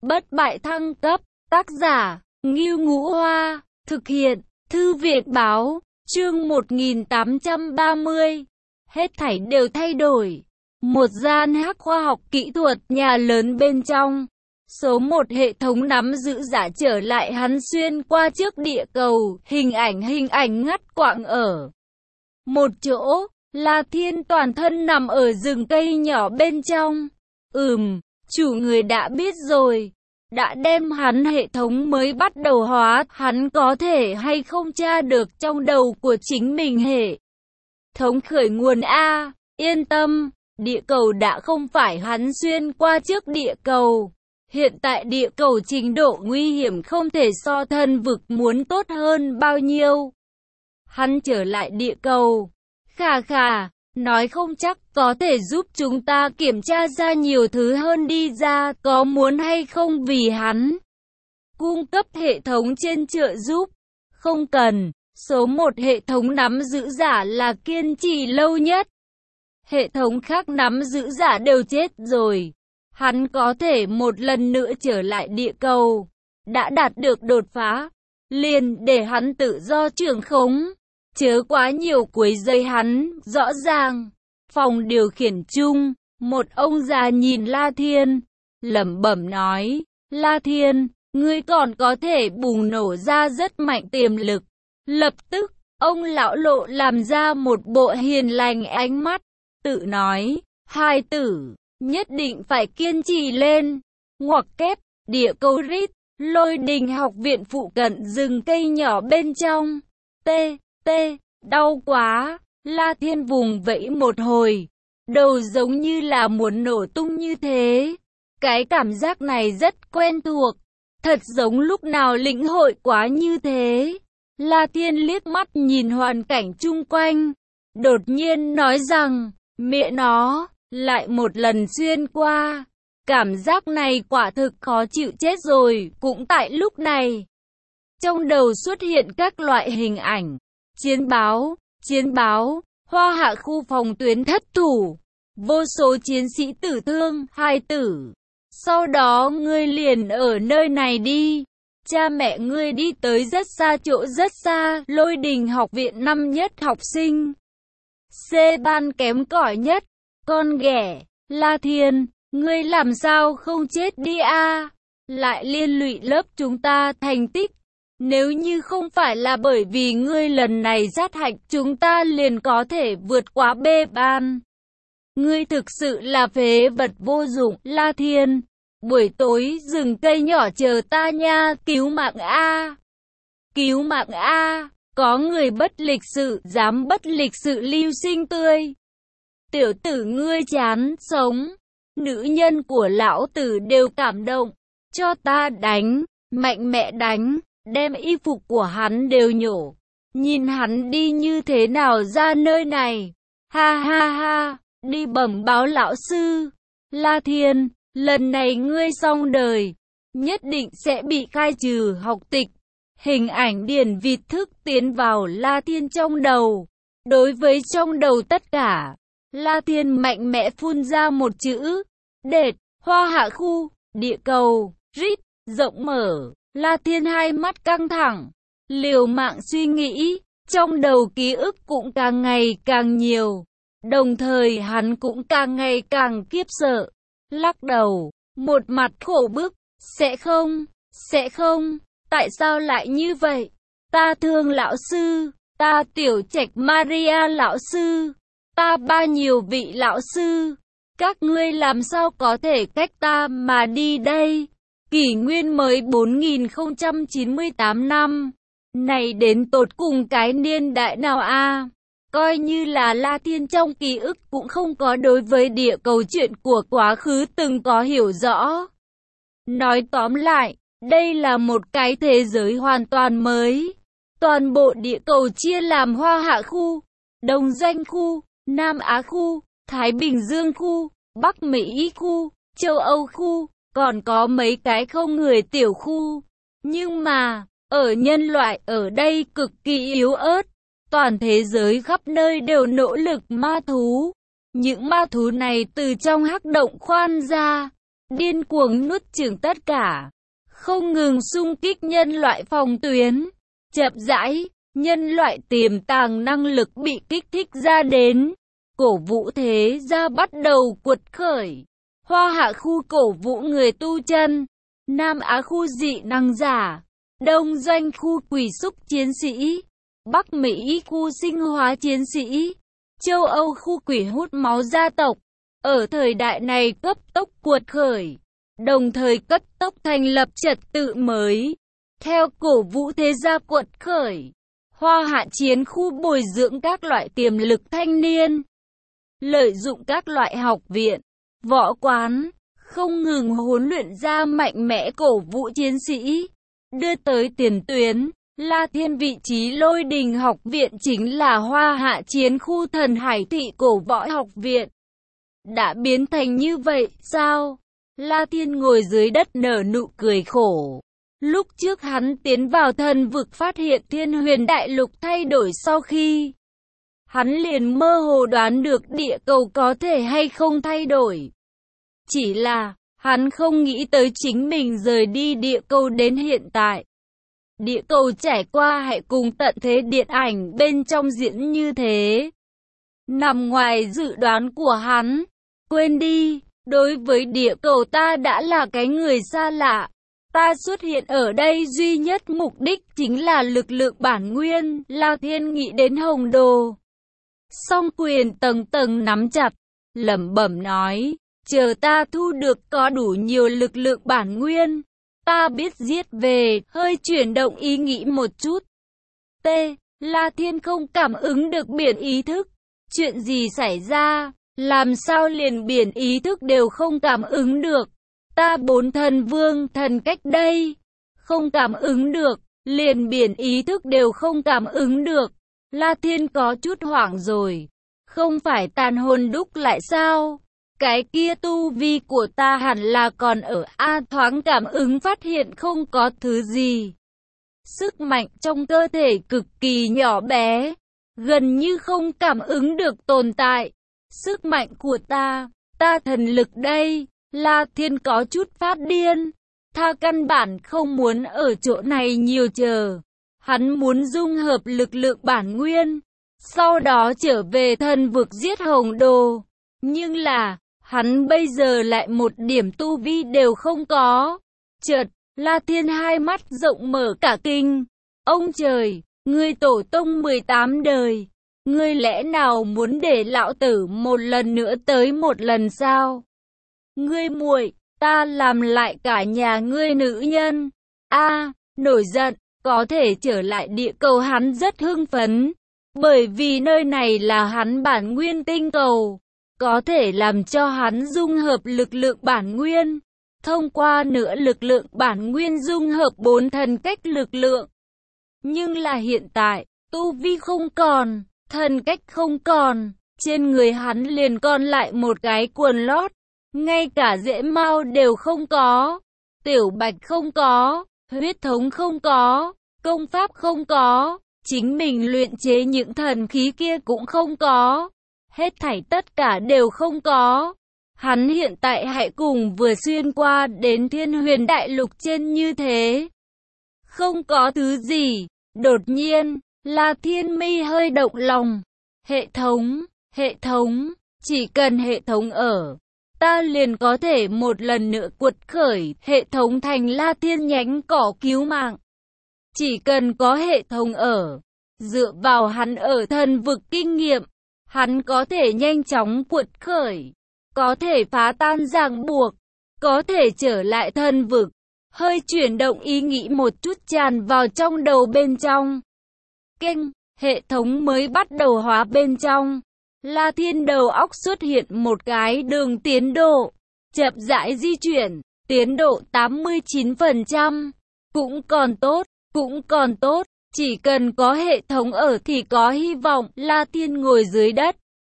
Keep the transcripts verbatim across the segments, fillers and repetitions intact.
Bất bại thăng cấp, tác giả, Ngưu Ngũ Hoa, thực hiện, Thư viện Báo, chương một nghìn tám trăm ba mươi. Hết thảy đều thay đổi. Một gian hắc khoa học kỹ thuật nhà lớn bên trong. Số một hệ thống nắm giữ giả trở lại hắn xuyên qua trước địa cầu, hình ảnh hình ảnh ngắt quãng ở một chỗ, La Thiên toàn thân nằm ở rừng cây nhỏ bên trong. Ừm, chủ người đã biết rồi, đã đem hắn hệ thống mới bắt đầu hóa, hắn có thể hay không tra được trong đầu của chính mình hệ thống khởi nguồn A, yên tâm, địa cầu đã không phải hắn xuyên qua trước địa cầu. Hiện tại địa cầu trình độ nguy hiểm không thể so thân vực muốn tốt hơn bao nhiêu. Hắn trở lại địa cầu. Khà khà, nói không chắc có thể giúp chúng ta kiểm tra ra nhiều thứ hơn đi ra, có muốn hay không vì hắn cung cấp hệ thống trên trợ giúp? Không cần, số một hệ thống nắm giữ giả là kiên trì lâu nhất. Hệ thống khác nắm giữ giả đều chết rồi. Hắn có thể một lần nữa trở lại địa cầu. Đã đạt được đột phá, liền để hắn tự do trưởng khống. Chớ quá nhiều quấy rầy hắn, rõ ràng. Phòng điều khiển chung, một ông già nhìn La Thiên, lẩm bẩm nói, La Thiên, ngươi còn có thể bùng nổ ra rất mạnh tiềm lực. Lập tức, ông lão lộ làm ra một bộ hiền lành ánh mắt, tự nói, hai tử, nhất định phải kiên trì lên. Ngoặc kép, địa cầu rít, Lôi Đình học viện phụ cận rừng cây nhỏ bên trong. T, T, đau quá, La Thiên vùng vẫy một hồi, đầu giống như là muốn nổ tung như thế. Cái cảm giác này rất quen thuộc, thật giống lúc nào lĩnh hội quá như thế. La Thiên liếc mắt nhìn hoàn cảnh chung quanh, đột nhiên nói rằng, mẹ nó, lại một lần xuyên qua. Cảm giác này quả thực khó chịu chết rồi. Cũng tại lúc này, trong đầu xuất hiện các loại hình ảnh. Chiến báo, chiến báo, Hoa Hạ khu phòng tuyến thất thủ, vô số chiến sĩ tử thương, hai tử. Sau đó ngươi liền ở nơi này đi. Cha mẹ ngươi đi tới rất xa, chỗ rất xa. Lôi Đình học viện năm nhất học sinh C ban kém cỏi nhất. Con ghẻ, La Thiên, ngươi làm sao không chết đi a? Lại liên lụy lớp chúng ta thành tích. Nếu như không phải là bởi vì ngươi lần này sát hạch, chúng ta liền có thể vượt qua B ban. Ngươi thực sự là phế vật vô dụng, La Thiên. Buổi tối rừng cây nhỏ chờ ta nha, cứu mạng a. Cứu mạng a, có người bất lịch sự, dám bất lịch sự lưu sinh tươi. Tiểu tử ngươi chán sống, nữ nhân của lão tử đều cảm động, cho ta đánh, mạnh mẽ đánh, đem y phục của hắn đều nhổ, nhìn hắn đi như thế nào ra nơi này. Ha ha ha, đi bẩm báo lão sư. La Thiên, lần này ngươi xong đời, nhất định sẽ bị khai trừ học tịch. Hình ảnh điển vịt thức tiến vào La Thiên trong đầu. Đối với trong đầu tất cả, La Thiên mạnh mẽ phun ra một chữ, đệt. Hoa Hạ khu, địa cầu, rít, rộng mở. La Thiên hai mắt căng thẳng, liều mạng suy nghĩ, trong đầu ký ức cũng càng ngày càng nhiều. Đồng thời hắn cũng càng ngày càng kiếp sợ, lắc đầu, một mặt khổ bức, sẽ không, sẽ không, tại sao lại như vậy? Ta thương lão sư, ta Tiểu Trạch Maria lão sư, ta ba nhiều vị lão sư, các ngươi làm sao có thể cách ta mà đi đây? Kỷ nguyên mới bốn nghìn không trăm chín mươi tám năm, này đến tột cùng cái niên đại nào a? Coi như là La Thiên trong ký ức cũng không có đối với địa cầu chuyện của quá khứ từng có hiểu rõ. Nói tóm lại, đây là một cái thế giới hoàn toàn mới. Toàn bộ địa cầu chia làm Hoa Hạ khu, Đông Doanh khu, Nam Á khu, Thái Bình Dương khu, Bắc Mỹ khu, Châu Âu khu, còn có mấy cái không người tiểu khu. Nhưng mà, ở nhân loại ở đây cực kỳ yếu ớt. Toàn thế giới khắp nơi đều nỗ lực ma thú. Những ma thú này từ trong hắc động khoan ra, điên cuồng nuốt chửng tất cả, không ngừng xung kích nhân loại phòng tuyến. Chậm rãi, nhân loại tiềm tàng năng lực bị kích thích ra đến. Cổ vũ thế gia bắt đầu cuột khởi. Hoa Hạ khu cổ vũ người tu chân, Nam Á khu dị năng giả, Đông Doanh khu quỷ xúc chiến sĩ, Bắc Mỹ khu sinh hóa chiến sĩ, Châu Âu khu quỷ hút máu gia tộc. Ở thời đại này cấp tốc cuột khởi, đồng thời cấp tốc thành lập trật tự mới. Theo cổ vũ thế gia cuột khởi, Hoa Hạ chiến khu bồi dưỡng các loại tiềm lực thanh niên, lợi dụng các loại học viện, võ quán, không ngừng huấn luyện ra mạnh mẽ cổ vũ chiến sĩ, đưa tới tiền tuyến. La Thiên vị trí Lôi Đình học viện chính là Hoa Hạ chiến khu Thần Hải thị cổ võ học viện. Đã biến thành như vậy sao? La Thiên ngồi dưới đất nở nụ cười khổ. Lúc trước hắn tiến vào thần vực phát hiện Thiên Huyền Đại Lục thay đổi sau khi hắn liền mơ hồ đoán được địa cầu có thể hay không thay đổi. Chỉ là, hắn không nghĩ tới chính mình rời đi địa cầu đến hiện tại. Địa cầu trải qua hệ cùng tận thế điện ảnh bên trong diễn như thế. Nằm ngoài dự đoán của hắn. Quên đi, đối với địa cầu ta đã là cái người xa lạ. Ta xuất hiện ở đây duy nhất mục đích chính là lực lượng bản nguyên. La Thiên nghĩ đến Hồng Đồ. Song quyền tầng tầng nắm chặt, lẩm bẩm nói, chờ ta thu được có đủ nhiều lực lượng bản nguyên, ta biết giết về. Hơi chuyển động ý nghĩ một chút. T. La Thiên không cảm ứng được biển ý thức. Chuyện gì xảy ra? Làm sao liền biển ý thức đều không cảm ứng được? Ta bốn thần vương thần cách đây, không cảm ứng được, liền biển ý thức đều không cảm ứng được. La Thiên có chút hoảng rồi. Không phải tàn hồn đúc lại sao? Cái kia tu vi của ta hẳn là còn ở A. Thoáng cảm ứng phát hiện không có thứ gì. Sức mạnh trong cơ thể cực kỳ nhỏ bé, gần như không cảm ứng được tồn tại. Sức mạnh của ta, ta thần lực đây. La Thiên có chút phát điên. Tha căn bản không muốn ở chỗ này nhiều chờ. Hắn muốn dung hợp lực lượng bản nguyên, sau đó trở về thần vực giết Hồng Đồ. Nhưng là, hắn bây giờ lại một điểm tu vi đều không có. Chợt, La Thiên hai mắt rộng mở cả kinh. Ông trời, ngươi tổ tông mười tám đời, ngươi lẽ nào muốn để lão tử một lần nữa tới một lần sao? Ngươi muội, ta làm lại cả nhà ngươi nữ nhân. A, nổi giận, có thể trở lại địa cầu hắn rất hưng phấn. Bởi vì nơi này là hắn bản nguyên tinh cầu, có thể làm cho hắn dung hợp lực lượng bản nguyên. Thông qua nữa lực lượng bản nguyên dung hợp bốn thần cách lực lượng. Nhưng là hiện tại, tu vi không còn, thần cách không còn, trên người hắn liền còn lại một cái quần lót. Ngay cả rễ mao đều không có, tiểu bạch không có, huyết thống không có, công pháp không có, chính mình luyện chế những thần khí kia cũng không có. Hết thảy tất cả đều không có. Hắn hiện tại hãy cùng vừa xuyên qua đến Thiên Huyền Đại Lục trên như thế. Không có thứ gì. Đột nhiên, La Thiên mi hơi động lòng. Hệ thống, hệ thống, chỉ cần hệ thống ở, ta liền có thể một lần nữa cuột khởi hệ thống thành La Thiên nhánh cỏ cứu mạng. Chỉ cần có hệ thống ở, dựa vào hắn ở thần vực kinh nghiệm, hắn có thể nhanh chóng cuột khởi, có thể phá tan ràng buộc, có thể trở lại thần vực. Hơi chuyển động ý nghĩ một chút tràn vào trong đầu bên trong. Kênh, hệ thống mới bắt đầu hóa bên trong. La Thiên đầu óc xuất hiện một cái đường tiến độ, chậm rãi di chuyển, tiến độ tám mươi chín phần trăm. Cũng còn tốt, cũng còn tốt, chỉ cần có hệ thống ở thì có hy vọng. La Thiên ngồi dưới đất,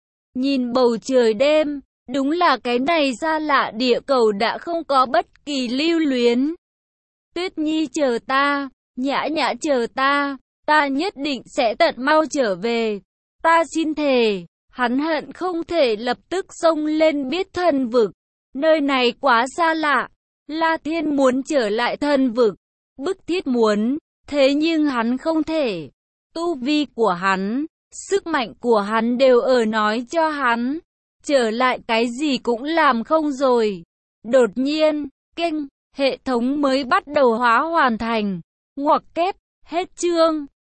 nhìn bầu trời đêm, đúng là cái này xa lạ địa cầu đã không có bất kỳ lưu luyến. Tuyết Nhi chờ ta, Nhã Nhã chờ ta, ta nhất định sẽ tận mau trở về. Ta xin thề. Hắn hận không thể lập tức xông lên biết thần vực, Nơi này quá xa lạ. La Thiên muốn trở lại thần vực, bức thiết muốn, thế nhưng hắn không thể. Tu vi của hắn, sức mạnh của hắn đều ở nói cho hắn, trở lại cái gì cũng làm không rồi. Đột nhiên, kênh, hệ thống mới bắt đầu hóa hoàn thành. Ngoặc kép, hết chương.